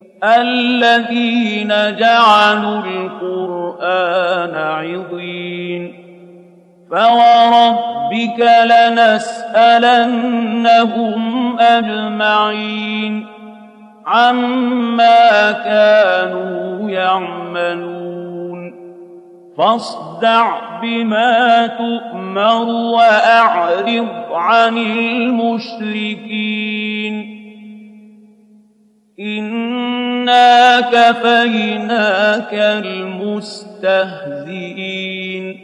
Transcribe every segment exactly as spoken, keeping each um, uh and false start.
الذين جعلوا القرآن عضين فوربك لنسألنهم أجمعين عما كانوا يعملون فاصدع بما تؤمر وأعرض عن المشركين إنا كفيناك المستهزئين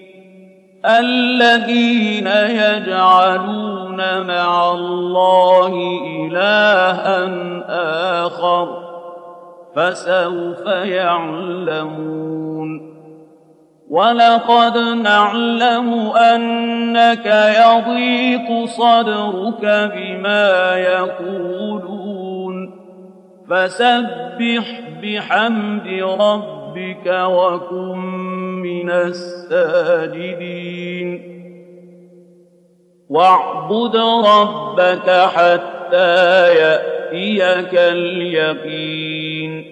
الذين يجعلون مع الله إلها آخر فسوف يعلمون ولقد نعلم أنك يضيق صدرك بما يقولون فسبح بحمد ربك وكن من الساجدين واعبد ربك حتى يأتيك اليقين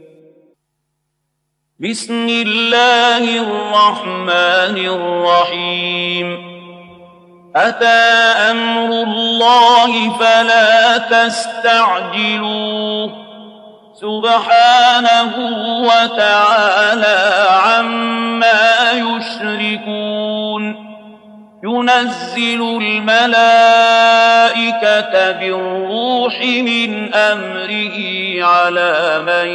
بسم الله الرحمن الرحيم أتى أمر الله فلا تستعجلوه سبحانه وتعالى عما يشركون ينزل الملائكة بالروح من أمره على من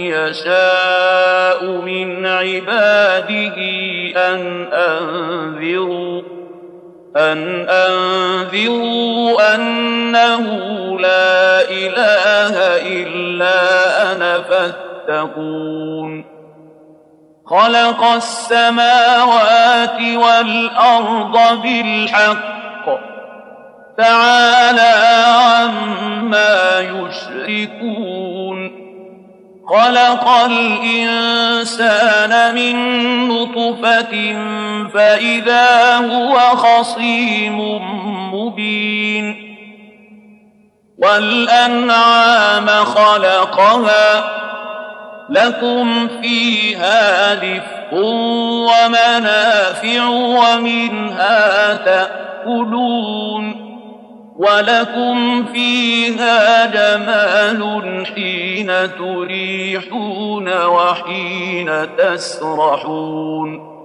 يشاء من عباده أن أنذروا أن أنذروا أنه لا إله إلا أنا فاتقون خلق السماوات والأرض بالحق تعالى عما يشركون خلق الإنسان من نطفة فإذا هو خصيم مبين والأنعام خلقها لكم فيها دفء ومنافع ومنها تأكلون ولكم فيها جمال حين تريحون وحين تسرحون